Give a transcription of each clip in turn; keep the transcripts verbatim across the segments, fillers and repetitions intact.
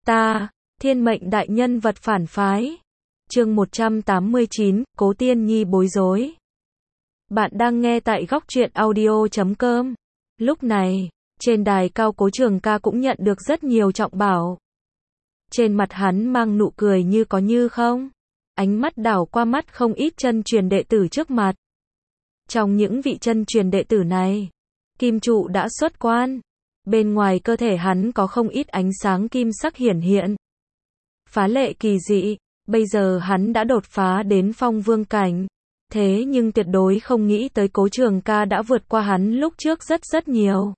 Ta, thiên mệnh đại nhân vật phản phái. Chương một trăm tám mươi chín, Cố Tiên Nhi bối rối. Bạn đang nghe tại góc truyện audio chấm com. Lúc này, trên đài cao Cố Trường Ca cũng nhận được rất nhiều trọng bảo. Trên mặt hắn mang nụ cười như có như không. Ánh mắt đảo qua mắt không ít chân truyền đệ tử trước mặt. Trong những vị chân truyền đệ tử này, kim trụ đã xuất quan. Bên ngoài cơ thể hắn có không ít ánh sáng kim sắc hiển hiện. Phá lệ kỳ dị, bây giờ hắn đã đột phá đến phong vương cảnh. Thế nhưng tuyệt đối không nghĩ tới Cố Trường Ca đã vượt qua hắn lúc trước rất rất nhiều.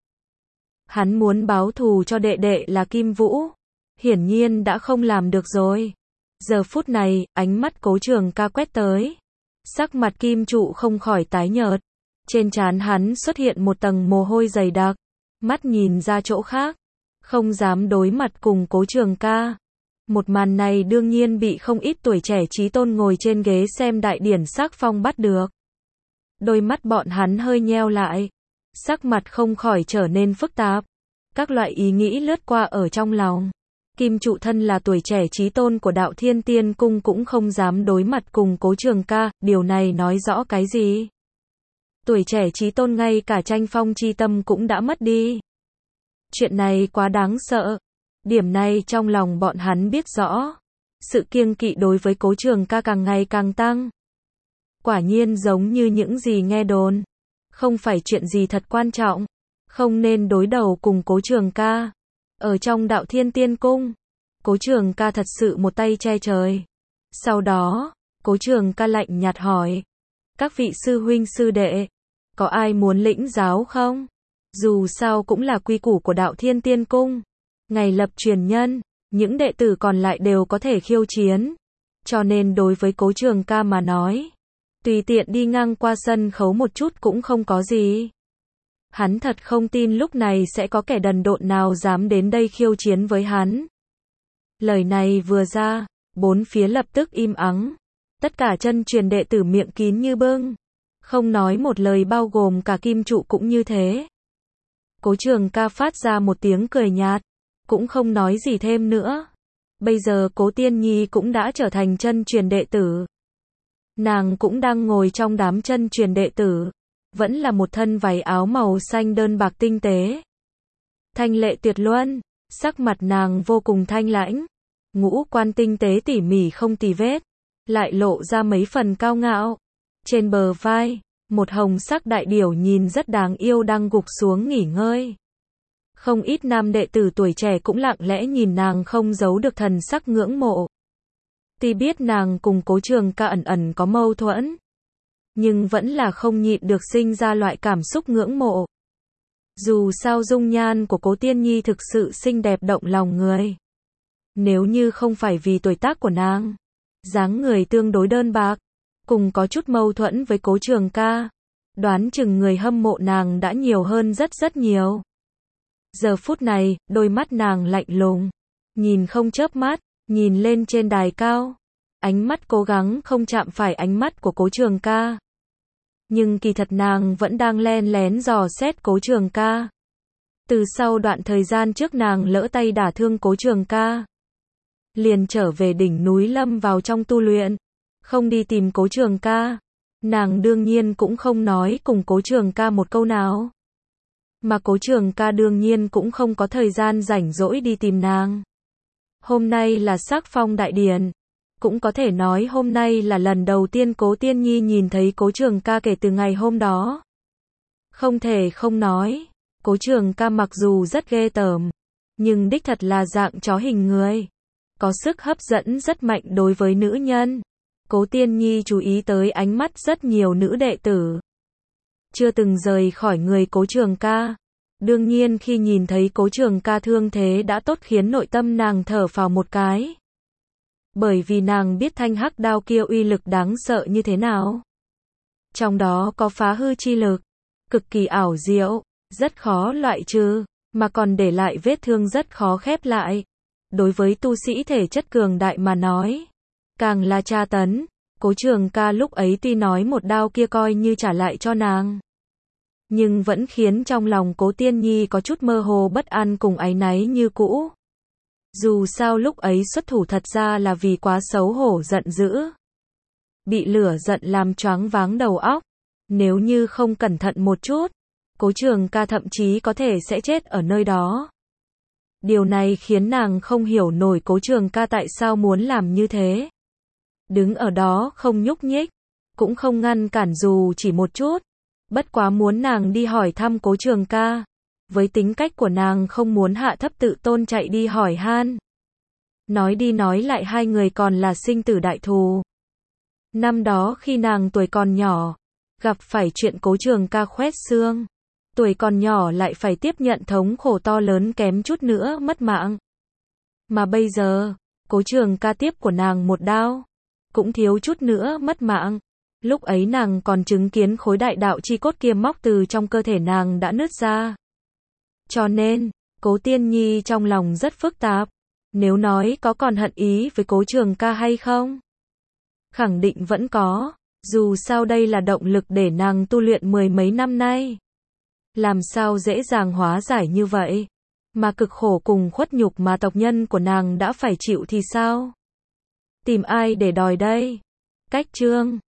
Hắn muốn báo thù cho đệ đệ là Kim Vũ. Hiển nhiên đã không làm được rồi. Giờ phút này, ánh mắt Cố Trường Ca quét tới. Sắc mặt kim trụ không khỏi tái nhợt. Trên trán hắn xuất hiện một tầng mồ hôi dày đặc. Mắt nhìn ra chỗ khác. Không dám đối mặt cùng Cố Trường Ca. Một màn này đương nhiên bị không ít tuổi trẻ trí tôn ngồi trên ghế xem đại điển sắc phong bắt được. Đôi mắt bọn hắn hơi nheo lại. Sắc mặt không khỏi trở nên phức tạp. Các loại ý nghĩ lướt qua ở trong lòng. Kim trụ thân là tuổi trẻ trí tôn của đạo Thiên Tiên Cung cũng không dám đối mặt cùng Cố Trường Ca, điều này nói rõ cái gì? Tuổi trẻ trí tôn ngay cả tranh phong chi tâm cũng đã mất đi. Chuyện này quá đáng sợ. Điểm này trong lòng bọn hắn biết rõ. Sự kiêng kỵ đối với Cố Trường Ca càng ngày càng tăng. Quả nhiên giống như những gì nghe đồn. Không phải chuyện gì thật quan trọng. Không nên đối đầu cùng Cố Trường Ca. Ở trong đạo Thiên Tiên Cung, Cố Trường Ca thật sự một tay che trời. Sau đó, Cố Trường Ca lạnh nhạt hỏi. Các vị sư huynh sư đệ, có ai muốn lĩnh giáo không? Dù sao cũng là quy củ của đạo Thiên Tiên Cung. Ngày lập truyền nhân, những đệ tử còn lại đều có thể khiêu chiến. Cho nên đối với Cố Trường Ca mà nói, tùy tiện đi ngang qua sân khấu một chút cũng không có gì. Hắn thật không tin lúc này sẽ có kẻ đần độn nào dám đến đây khiêu chiến với hắn. Lời này vừa ra, bốn phía lập tức im ắng. Tất cả chân truyền đệ tử miệng kín như bưng. Không nói một lời, bao gồm cả kim trụ cũng như thế. Cố Trường Ca phát ra một tiếng cười nhạt. Cũng không nói gì thêm nữa. Bây giờ Cố Tiên Nhi cũng đã trở thành chân truyền đệ tử. Nàng cũng đang ngồi trong đám chân truyền đệ tử. Vẫn là một thân váy áo màu xanh đơn bạc tinh tế. Thanh lệ tuyệt luân. Sắc mặt nàng vô cùng thanh lãnh. Ngũ quan tinh tế tỉ mỉ không tì vết. Lại lộ ra mấy phần cao ngạo. Trên bờ vai, một hồng sắc đại điểu nhìn rất đáng yêu đang gục xuống nghỉ ngơi. Không ít nam đệ tử tuổi trẻ cũng lặng lẽ nhìn nàng không giấu được thần sắc ngưỡng mộ. Tuy biết nàng cùng Cố Trường Ca ẩn ẩn có mâu thuẫn, nhưng vẫn là không nhịn được sinh ra loại cảm xúc ngưỡng mộ. Dù sao dung nhan của Cố Tiên Nhi thực sự xinh đẹp động lòng người. Nếu như không phải vì tuổi tác của nàng, dáng người tương đối đơn bạc, cùng có chút mâu thuẫn với Cố Trường Ca, đoán chừng người hâm mộ nàng đã nhiều hơn rất rất nhiều. Giờ phút này, đôi mắt nàng lạnh lùng, nhìn không chớp mắt, nhìn lên trên đài cao. Ánh mắt cố gắng không chạm phải ánh mắt của Cố Trường Ca. Nhưng kỳ thật nàng vẫn đang len lén dò xét Cố Trường Ca. Từ sau đoạn thời gian trước nàng lỡ tay đả thương Cố Trường Ca, liền trở về đỉnh núi lâm vào trong tu luyện, không đi tìm Cố Trường Ca. Nàng đương nhiên cũng không nói cùng Cố Trường Ca một câu nào. Mà Cố Trường Ca đương nhiên cũng không có thời gian rảnh rỗi đi tìm nàng. Hôm nay là sắc phong đại điển. Cũng có thể nói hôm nay là lần đầu tiên Cố Tiên Nhi nhìn thấy Cố Trường Ca kể từ ngày hôm đó. Không thể không nói, Cố Trường Ca mặc dù rất ghê tởm, nhưng đích thật là dạng chó hình người. Có sức hấp dẫn rất mạnh đối với nữ nhân. Cố Tiên Nhi chú ý tới ánh mắt rất nhiều nữ đệ tử. Chưa từng rời khỏi người Cố Trường Ca. Đương nhiên khi nhìn thấy Cố Trường Ca thương thế đã tốt khiến nội tâm nàng thở phào một cái. Bởi vì nàng biết thanh hắc đao kia uy lực đáng sợ như thế nào. Trong đó có phá hư chi lực, cực kỳ ảo diệu, rất khó loại trừ, mà còn để lại vết thương rất khó khép lại. Đối với tu sĩ thể chất cường đại mà nói, càng là tra tấn. Cố Trường Ca lúc ấy tuy nói một đao kia coi như trả lại cho nàng, nhưng vẫn khiến trong lòng Cố Tiên Nhi có chút mơ hồ bất an cùng áy náy như cũ. Dù sao lúc ấy xuất thủ thật ra là vì quá xấu hổ giận dữ. Bị lửa giận làm choáng váng đầu óc. Nếu như không cẩn thận một chút, Cố Trường Ca thậm chí có thể sẽ chết ở nơi đó. Điều này khiến nàng không hiểu nổi Cố Trường Ca tại sao muốn làm như thế. Đứng ở đó không nhúc nhích, cũng không ngăn cản dù chỉ một chút. Bất quá muốn nàng đi hỏi thăm Cố Trường Ca. Với tính cách của nàng không muốn hạ thấp tự tôn chạy đi hỏi han. Nói đi nói lại hai người còn là sinh tử đại thù. Năm đó khi nàng tuổi còn nhỏ, gặp phải chuyện Cố Trường Ca khoét xương. Tuổi còn nhỏ lại phải tiếp nhận thống khổ to lớn kém chút nữa mất mạng. Mà bây giờ, Cố Trường Ca tiếp của nàng một đao, cũng thiếu chút nữa mất mạng. Lúc ấy nàng còn chứng kiến khối đại đạo chi cốt kia móc từ trong cơ thể nàng đã nứt ra. Cho nên, Cố Tiên Nhi trong lòng rất phức tạp. Nếu nói có còn hận ý với Cố Trường Ca hay không? Khẳng định vẫn có. Dù sao đây là động lực để nàng tu luyện mười mấy năm nay. Làm sao dễ dàng hóa giải như vậy? Mà cực khổ cùng khuất nhục mà tộc nhân của nàng đã phải chịu thì sao? Tìm ai để đòi đây? Cách chương